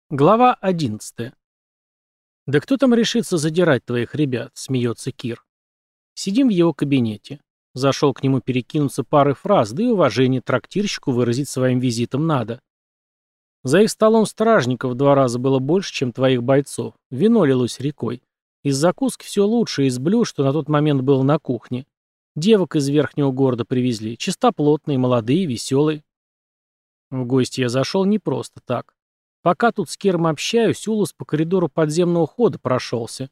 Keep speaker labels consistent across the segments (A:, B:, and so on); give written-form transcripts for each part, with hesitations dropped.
A: Глава 11. «Да кто там решится задирать твоих ребят?» — смеется Кир. Сидим в его кабинете. Зашел к нему перекинуться парой фраз, да и уважение трактирщику выразить своим визитом надо. За их столом стражников в 2 раза было больше, чем твоих бойцов. Вино лилось рекой. Из закуски все лучше, из блюд, что на тот момент было на кухне. Девок из верхнего города привезли. Чистоплотные, молодые, веселые. В гости я зашел не просто так. Пока тут с Кером общаюсь, Улус по коридору подземного хода прошелся.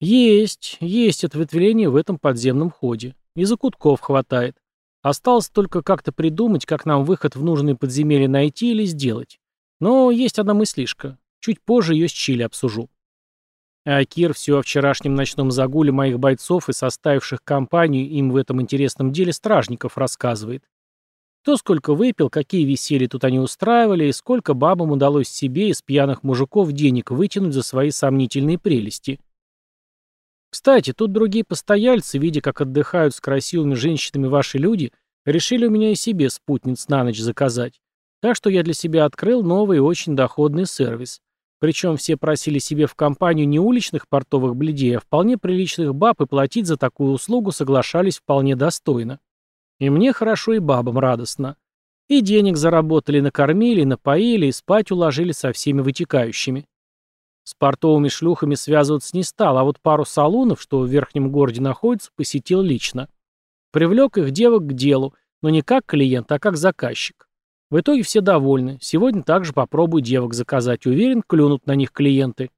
A: Есть ответвление в этом подземном ходе. И закутков хватает. Осталось только как-то придумать, как нам выход в нужные подземелья найти или сделать. Но есть одна мыслишка. Чуть позже ее с Чили обсужу. А Кир все о вчерашнем ночном загуле моих бойцов и составивших компанию им в этом интересном деле стражников рассказывает. Кто сколько выпил, какие веселья тут они устраивали, и сколько бабам удалось себе из пьяных мужиков денег вытянуть за свои сомнительные прелести. Кстати, тут другие постояльцы, видя, как отдыхают с красивыми женщинами ваши люди, решили у меня и себе спутниц на ночь заказать. Так что я для себя открыл новый и очень доходный сервис. Причем все просили себе в компанию не уличных портовых блядей, а вполне приличных баб, и платить за такую услугу соглашались вполне достойно. И мне хорошо, и бабам радостно. И денег заработали, накормили, напоили, и спать уложили со всеми вытекающими. С портовыми шлюхами связываться не стал, а вот пару салунов, что в верхнем городе находится, посетил лично. Привлек их девок к делу, но не как клиент, а как заказчик. В итоге все довольны. Сегодня также попробую девок заказать. Уверен, клюнут на них клиенты.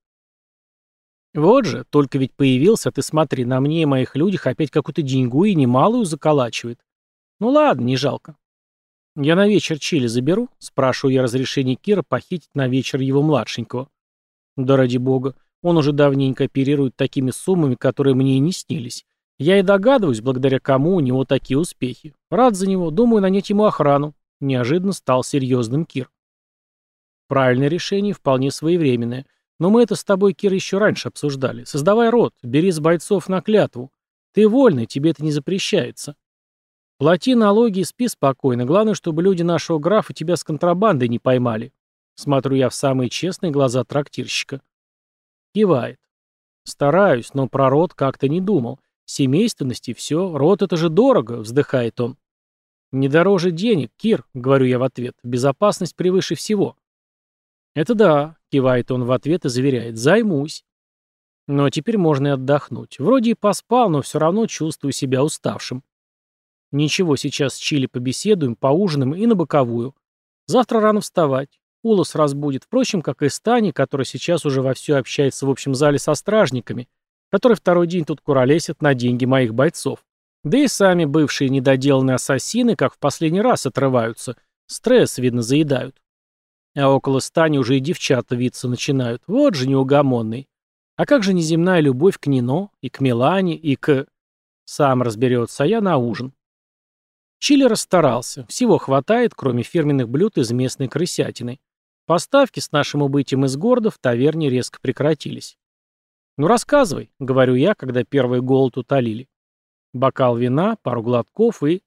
A: Вот же, только ведь появился, а ты смотри, на мне и моих людях опять какую-то деньгу и немалую заколачивает. Ну ладно, не жалко. Я на вечер Чили заберу, спрашиваю я разрешение Кира похитить на вечер его младшенького. Да ради бога, он уже давненько оперирует такими суммами, которые мне и не снились. Я и догадываюсь, благодаря кому у него такие успехи. Рад за него, думаю нанять ему охрану. Неожиданно стал серьезным Кир. Правильное решение, вполне своевременное. Но мы это с тобой, Кир, еще раньше обсуждали. Создавай род, бери с бойцов на клятву. Ты вольный, тебе это не запрещается. Плати налоги и спи спокойно. Главное, чтобы люди нашего графа тебя с контрабандой не поймали. Смотрю я в самые честные глаза трактирщика. Кивает. Стараюсь, но про род как-то не думал. Семейственности все. Род это же дорого, вздыхает он. Не дороже денег, Кир, говорю я в ответ. Безопасность превыше всего. Это да, кивает он в ответ и заверяет. Займусь. Но теперь можно и отдохнуть. Вроде и поспал, но все равно чувствую себя уставшим. Ничего, сейчас с Чили побеседуем, поужинаем и на боковую. Завтра рано вставать. Улас разбудит, впрочем, как и Стани, который сейчас уже вовсю общается в общем зале со стражниками, которые второй день тут куролесят на деньги моих бойцов. Да и сами бывшие недоделанные ассасины, как в последний раз, отрываются. Стресс, видно, заедают. А около Стани уже и девчата виться начинают. Вот же неугомонный. А как же неземная любовь к Нино, и к Милане, и к... Сам разберется, а я на ужин. Чили расстарался. Всего хватает, кроме фирменных блюд из местной крысятины. Поставки с нашим убытием из города в таверне резко прекратились. «Ну рассказывай», — говорю я, когда первый голод утолили. Бокал вина, пару глотков и...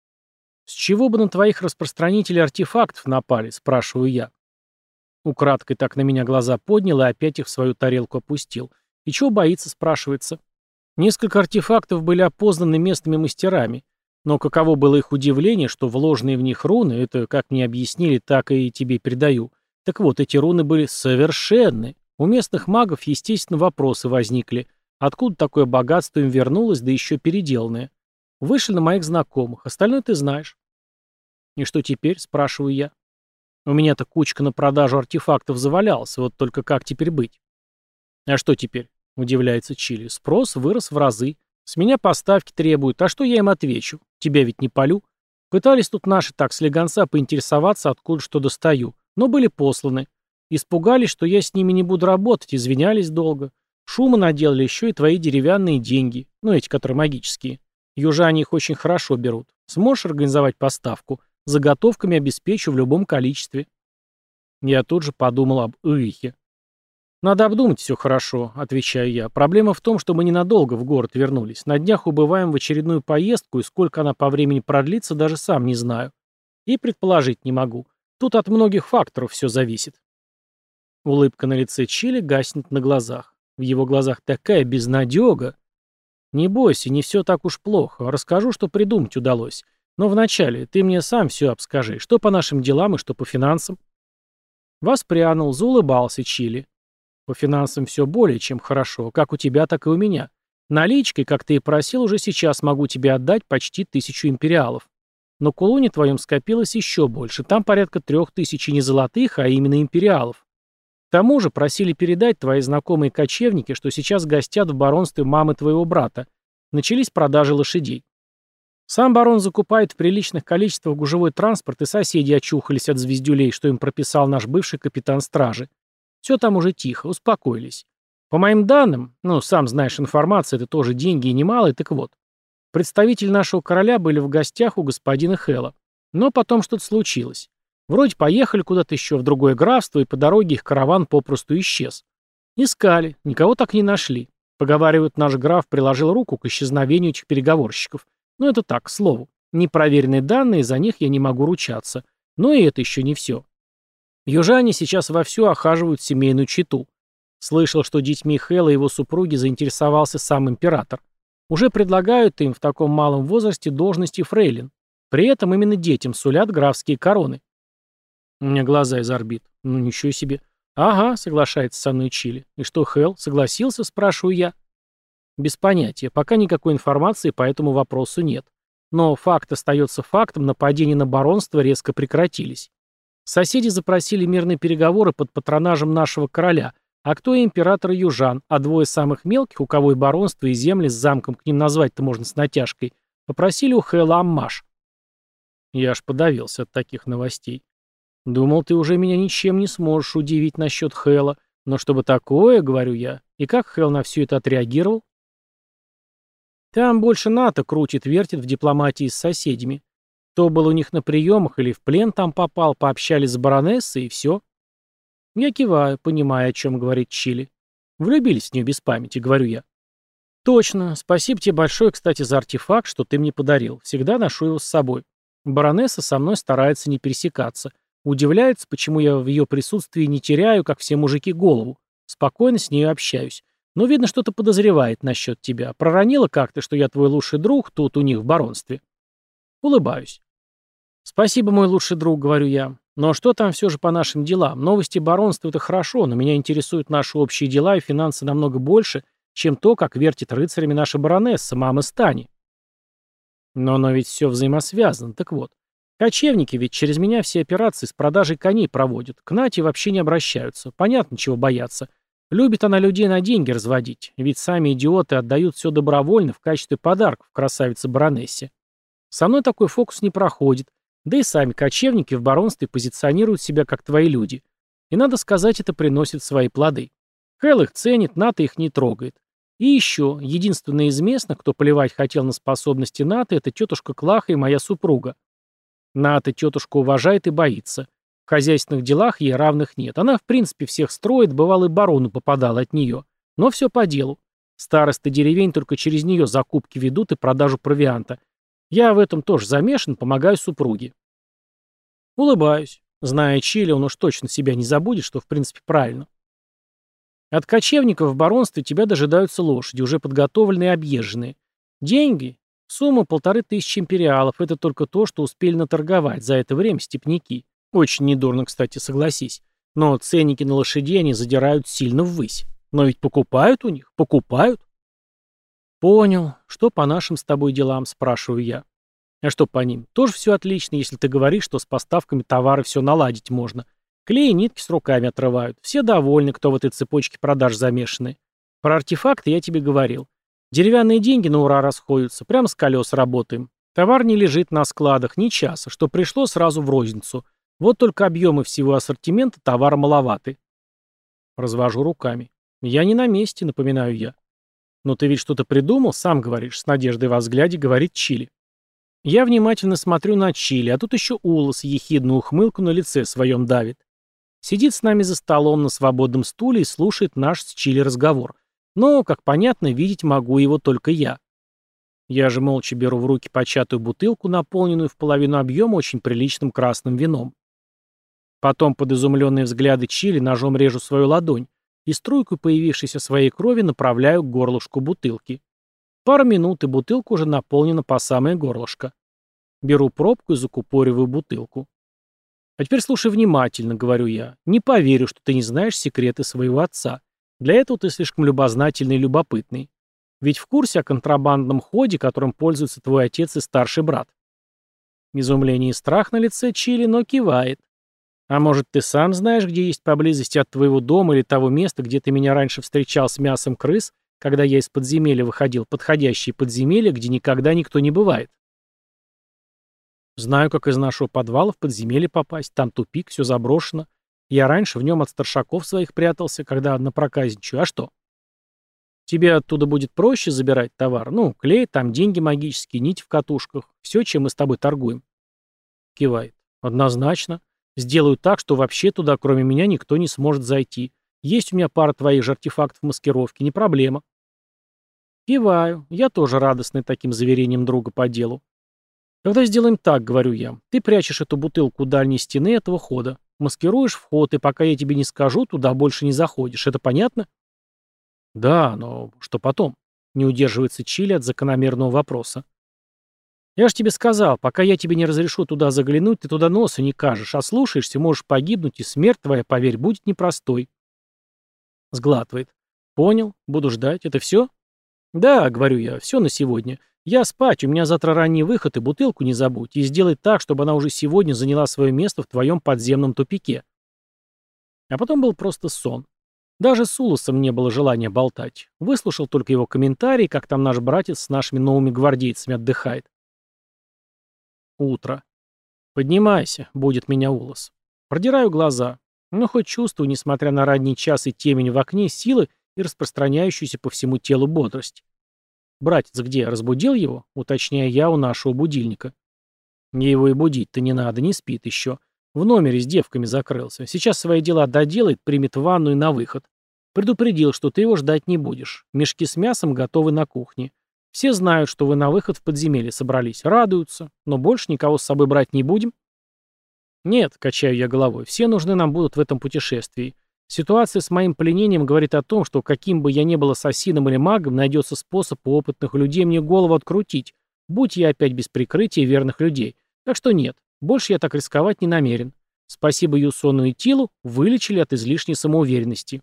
A: «С чего бы на твоих распространителей артефактов напали?» — спрашиваю я. Украдкой так на меня глаза поднял и опять их в свою тарелку опустил. «И чего боится?» — спрашивается. Несколько артефактов были опознаны местными мастерами. Но каково было их удивление, что вложенные в них руны, это, как мне объяснили, так и тебе передаю. Так вот, эти руны были совершенны. У местных магов, естественно, вопросы возникли. Откуда такое богатство им вернулось, да еще переделанное? Вышли на моих знакомых, остальное ты знаешь. И что теперь, спрашиваю я. У меня-то кучка на продажу артефактов завалялась, вот только как теперь быть? А что теперь? Удивляется Чили. Спрос вырос в разы. С меня поставки требуют, а что я им отвечу? Тебя ведь не полю. Пытались тут наши так слегонца поинтересоваться, откуда что достаю, но были посланы. Испугались, что я с ними не буду работать, извинялись долго. Шума наделали еще и твои деревянные деньги, ну эти, которые магические. Южане их очень хорошо берут. Сможешь организовать поставку? Заготовками обеспечу в любом количестве. Я тут же подумал об Уихе. «Надо обдумать все хорошо», — отвечаю я. «Проблема в том, что мы ненадолго в город вернулись. На днях убываем в очередную поездку, и сколько она по времени продлится, даже сам не знаю. И предположить не могу. Тут от многих факторов все зависит». Улыбка на лице Чили гаснет на глазах. В его глазах такая безнадега. Не бойся, не все так уж плохо. Расскажу, что придумать удалось. Но вначале ты мне сам все обскажи. Что по нашим делам и что по финансам? Воспрянул, заулыбался Чили. По финансам все более чем хорошо. Как у тебя, так и у меня. Наличкой, как ты и просил, уже сейчас могу тебе отдать почти 1000 империалов. На кулоне твоем скопилось еще больше. Там порядка 3000 не золотых, а именно империалов. К тому же просили передать твои знакомые кочевники, что сейчас гостят в баронстве мамы твоего брата. Начались продажи лошадей. Сам барон закупает в приличных количествах гужевой транспорт, и соседи очухались от звездюлей, что им прописал наш бывший капитан стражи. Все там уже тихо, успокоились. По моим данным, сам знаешь, информация — это тоже деньги и немалые, так вот. Представители нашего короля были в гостях у господина Хэла. Но потом что-то случилось. Вроде поехали куда-то еще в другое графство, и по дороге их караван попросту исчез. Искали, никого так не нашли. Поговаривают, наш граф приложил руку к исчезновению этих переговорщиков. Но это так, к слову. Непроверенные данные, за них я не могу ручаться. Но и это еще не все. Южане сейчас вовсю охаживают семейную чету. Слышал, что детьми Хэла и его супруги заинтересовался сам император. Уже предлагают им в таком малом возрасте должности фрейлин. При этом именно детям сулят графские короны. У меня глаза из орбит. Ну ничего себе. Ага, соглашается со мной Чили. И что, Хэл, согласился, спрашиваю я. Без понятия. Пока никакой информации по этому вопросу нет. Но факт остается фактом, нападения на баронство резко прекратились. Соседи запросили мирные переговоры под патронажем нашего короля, а кто и император южан, а двое самых мелких, у кого и баронство, и земли с замком, к ним назвать-то можно с натяжкой, попросили у Хэла аммаж. Я аж подавился от таких новостей. Думал, ты уже меня ничем не сможешь удивить насчет Хэла, но чтобы такое, говорю я, и как Хэл на все это отреагировал? Там больше НАТО крутит-вертит в дипломатии с соседями. Кто был у них на приемах или в плен там попал, пообщались с баронессой и все. Я киваю, понимая, о чем говорит Чили. Влюбились в нее без памяти, говорю я. Точно. Спасибо тебе большое, кстати, за артефакт, что ты мне подарил. Всегда ношу его с собой. Баронесса со мной старается не пересекаться. Удивляется, почему я в ее присутствии не теряю, как все мужики, голову. Спокойно с ней общаюсь. Но, видно, что-то подозревает насчет тебя. Проронила как-то, что я твой лучший друг тут у них в баронстве. Улыбаюсь. Спасибо, мой лучший друг, говорю я. Но что там все же по нашим делам? Новости баронства — это хорошо, но меня интересуют наши общие дела и финансы намного больше, чем то, как вертит рыцарями наша баронесса, мама Стани. Но ведь все взаимосвязано. Так вот. Кочевники ведь через меня все операции с продажей коней проводят. К Нате вообще не обращаются. Понятно, чего бояться. Любит она людей на деньги разводить. Ведь сами идиоты отдают все добровольно в качестве подарков красавице-баронессе. Со мной такой фокус не проходит. Да и сами кочевники в баронстве позиционируют себя как твои люди. И надо сказать, это приносит свои плоды. Хэл их ценит, НАТО их не трогает. И еще, единственная из местных, кто поливать хотел на способности НАТО, это тетушка Клаха и моя супруга. НАТО тетушка уважает и боится. В хозяйственных делах ей равных нет. Она, в принципе, всех строит, бывало и барону попадала от нее. Но все по делу. Старосты деревень только через нее закупки ведут и продажу провианта. Я в этом тоже замешан, помогаю супруге. Улыбаюсь. Зная Чили, он уж точно себя не забудет, что в принципе правильно. От кочевников в баронстве тебя дожидаются лошади, уже подготовленные и объезженные. Деньги. Сумма 1500 империалов. Это только то, что успели наторговать за это время степняки. Очень недурно, кстати, согласись. Но ценники на лошадей они задирают сильно ввысь. Но ведь покупают у них, покупают. Понял. Что по нашим с тобой делам, спрашиваю я. А что по ним? Тоже все отлично, если ты говоришь, что с поставками товара все наладить можно. Клей и нитки с руками отрывают. Все довольны, кто в этой цепочке продаж замешаны. Про артефакты я тебе говорил. Деревянные деньги на ура расходятся. Прямо с колес работаем. Товар не лежит на складах ни часа, что пришло сразу в розницу. Вот только объемы всего ассортимента товара маловаты. Развожу руками. Я не на месте, напоминаю я. Но ты ведь что-то придумал, сам говоришь, с надеждой во взгляде говорит Чили. Я внимательно смотрю на Чили, а тут еще Улас ехидную ухмылку на лице своем давит. Сидит с нами за столом на свободном стуле и слушает наш с Чили разговор. Но, как понятно, видеть могу его только я. Я же молча беру в руки початую бутылку, наполненную в половину объема очень приличным красным вином. Потом под изумленные взгляды Чили ножом режу свою ладонь и струйку появившейся своей крови направляю к горлышку бутылки. Пару минут, и бутылка уже наполнена по самое горлышко. Беру пробку и закупориваю бутылку. «А теперь слушай внимательно», — говорю я. «Не поверю, что ты не знаешь секреты своего отца. Для этого ты слишком любознательный и любопытный. Ведь в курсе о контрабандном ходе, которым пользуются твой отец и старший брат». Изумление и страх на лице Чили, но кивает. «А может, ты сам знаешь, где есть поблизости от твоего дома или того места, где ты меня раньше встречал с мясом крыс, когда я из подземелья выходил, подходящие подземелья, где никогда никто не бывает?» «Знаю, как из нашего подвала в подземелье попасть. Там тупик, все заброшено. Я раньше в нем от старшаков своих прятался, когда напроказничаю. А что? Тебе оттуда будет проще забирать товар? Ну, клей, там деньги магические, нить в катушках. Все, чем мы с тобой торгуем». Кивает. «Однозначно. Сделаю так, что вообще туда, кроме меня, никто не сможет зайти. Есть у меня пара твоих же артефактов маскировки, не проблема». Киваю. Я тоже радостный таким заверением друга по делу. «Тогда сделаем так», — говорю я. «Ты прячешь эту бутылку у дальней стены этого хода. Маскируешь вход, и пока я тебе не скажу, туда больше не заходишь. Это понятно?» «Да, но что потом?» — не удерживается Чили от закономерного вопроса. «Я же тебе сказал, пока я тебе не разрешу туда заглянуть, ты туда носа не кажешь, а слушаешься, можешь погибнуть, и смерть твоя, поверь, будет непростой». Сглатывает. «Понял, буду ждать. Это все?» «Да», — говорю я, — «все на сегодня. Я спать, у меня завтра ранний выход, и бутылку не забудь, и сделай так, чтобы она уже сегодня заняла свое место в твоем подземном тупике». А потом был просто сон. Даже с Улосом не было желания болтать. Выслушал только его комментарии, как там наш братец с нашими новыми гвардейцами отдыхает. Утро. «Поднимайся», — будет меня Улос. Продираю глаза. Но хоть чувствую, несмотря на ранний час и темень в окне, силы и распространяющуюся по всему телу бодрость. «Братец где? Разбудил его?» — уточняю я у нашего будильника. «Мне его и будить-то не надо, не спит еще. В номере с девками закрылся. Сейчас свои дела доделает, примет ванну и на выход. Предупредил, что ты его ждать не будешь. Мешки с мясом готовы на кухне. Все знают, что вы на выход в подземелье собрались. Радуются. Но больше никого с собой брать не будем?» «Нет», — качаю я головой, — «все нужны нам будут в этом путешествии. Ситуация с моим пленением говорит о том, что каким бы я ни был ассасином или магом, найдется способ у опытных людей мне голову открутить, будь я опять без прикрытия верных людей. Так что нет, больше я так рисковать не намерен. Спасибо Юсону и Тилу, вылечили от излишней самоуверенности».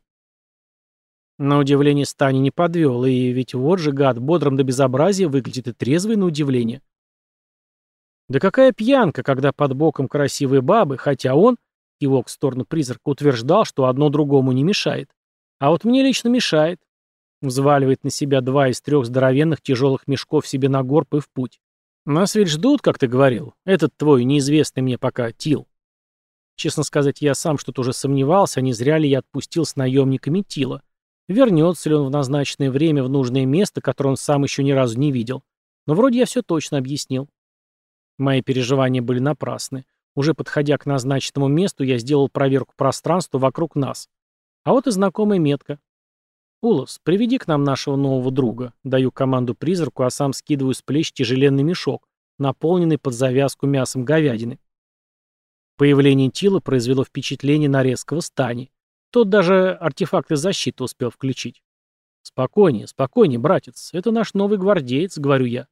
A: На удивление Стани не подвел, и ведь вот же гад бодрым до безобразия выглядит и трезвый на удивление. Да какая пьянка, когда под боком красивые бабы, хотя он, кивок в сторону призрака, утверждал, что одно другому не мешает. А вот мне лично мешает. Взваливает на себя 2 из 3 здоровенных тяжелых мешков себе на горб и в путь. Нас ведь ждут, как ты говорил. Этот твой, неизвестный мне пока, Тил. Честно сказать, я сам что-то уже сомневался, а не зря ли я отпустил с наемниками Тила. Вернется ли он в назначенное время в нужное место, которое он сам еще ни разу не видел. Но вроде я все точно объяснил. Мои переживания были напрасны. Уже подходя к назначенному месту, я сделал проверку пространства вокруг нас. А вот и знакомая метка. «Улос, приведи к нам нашего нового друга». Даю команду призраку, а сам скидываю с плеч тяжеленный мешок, наполненный под завязку мясом говядины. Появление Тила произвело впечатление на резкого Стани. Тот даже артефакты защиты успел включить. «Спокойнее, спокойнее, братец. Это наш новый гвардеец», — говорю я.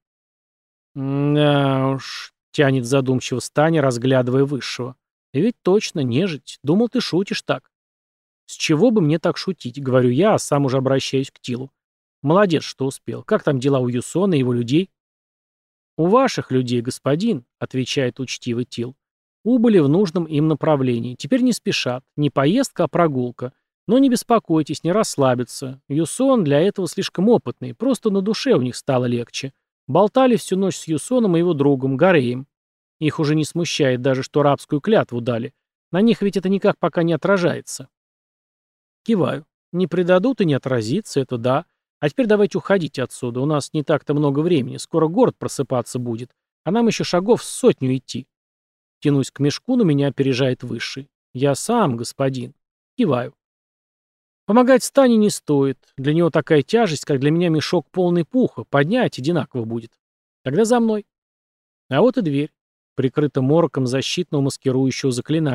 A: «Да уж», — тянет задумчиво Стани, разглядывая высшего. «И ведь точно, нежить. Думал, ты шутишь так». «С чего бы мне так шутить?» — говорю я, а сам уже обращаюсь к Тилу. «Молодец, что успел. Как там дела у Юсона и его людей?» «У ваших людей, господин», — отвечает учтивый Тил. «Убыли в нужном им направлении. Теперь не спешат. Не поездка, а прогулка. Но не беспокойтесь, не расслабиться. Юсон для этого слишком опытный. Просто на душе у них стало легче. Болтали всю ночь с Юсоном и его другом, Гареем. Их уже не смущает даже, что рабскую клятву дали. На них ведь это никак пока не отражается». Киваю. Не предадут и не отразится, это да. А теперь давайте уходите отсюда. У нас не так-то много времени. Скоро город просыпаться будет. А нам еще шагов 100 идти. Тянусь к мешку, но меня опережает высший. Я сам, господин. Киваю. Помогать Стане не стоит. Для него такая тяжесть, как для меня мешок полный пуха. Поднять одинаково будет. Тогда за мной. А вот и дверь. Прикрыта мороком защитного маскирующего заклинания.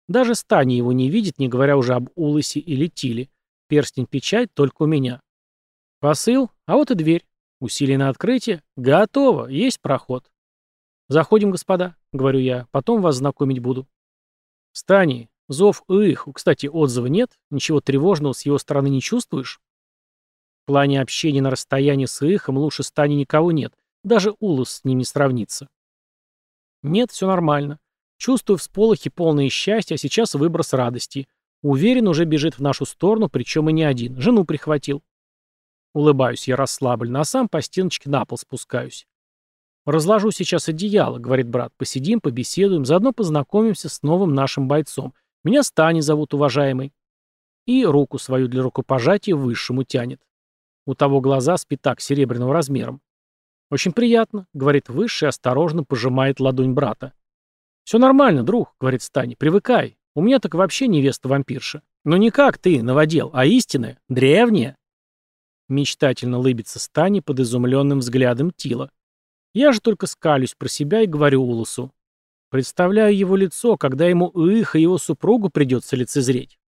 A: Даже Стани его не видит, не говоря уже об Улысе или Тиле. Перстень-печать только у меня. Посыл, а вот и дверь. Усилие на открытие. Готово, есть проход. «Заходим, господа», — говорю я, — «потом вас знакомить буду». «Стани, зов их, кстати, отзыва нет? Ничего тревожного с его стороны не чувствуешь?» В плане общения на расстоянии с Ихом лучше Стани никого нет. Даже Улус с ним не сравнится. Нет, все нормально. Чувствую всполохи полные счастья, а сейчас выброс радости. Уверен, уже бежит в нашу сторону, причем и не один. Жену прихватил. Улыбаюсь я расслабленно, а сам по стеночке на пол спускаюсь. «Разложу сейчас одеяло», — говорит брат. «Посидим, побеседуем, заодно познакомимся с новым нашим бойцом. Меня Стани зовут, уважаемый». И руку свою для рукопожатия высшему тянет. У того глаза с пятак серебряного размером. «Очень приятно», — говорит высший, осторожно пожимает ладонь брата. «Все нормально, друг», — говорит Стани, — «привыкай. У меня так вообще невеста вампирша. Но не как ты, новодел, а истинная, древняя». Мечтательно лыбится Стани под изумленным взглядом Тила. Я же только скалюсь про себя и говорю Улусу. Представляю его лицо, когда ему их и его супругу придется лицезреть.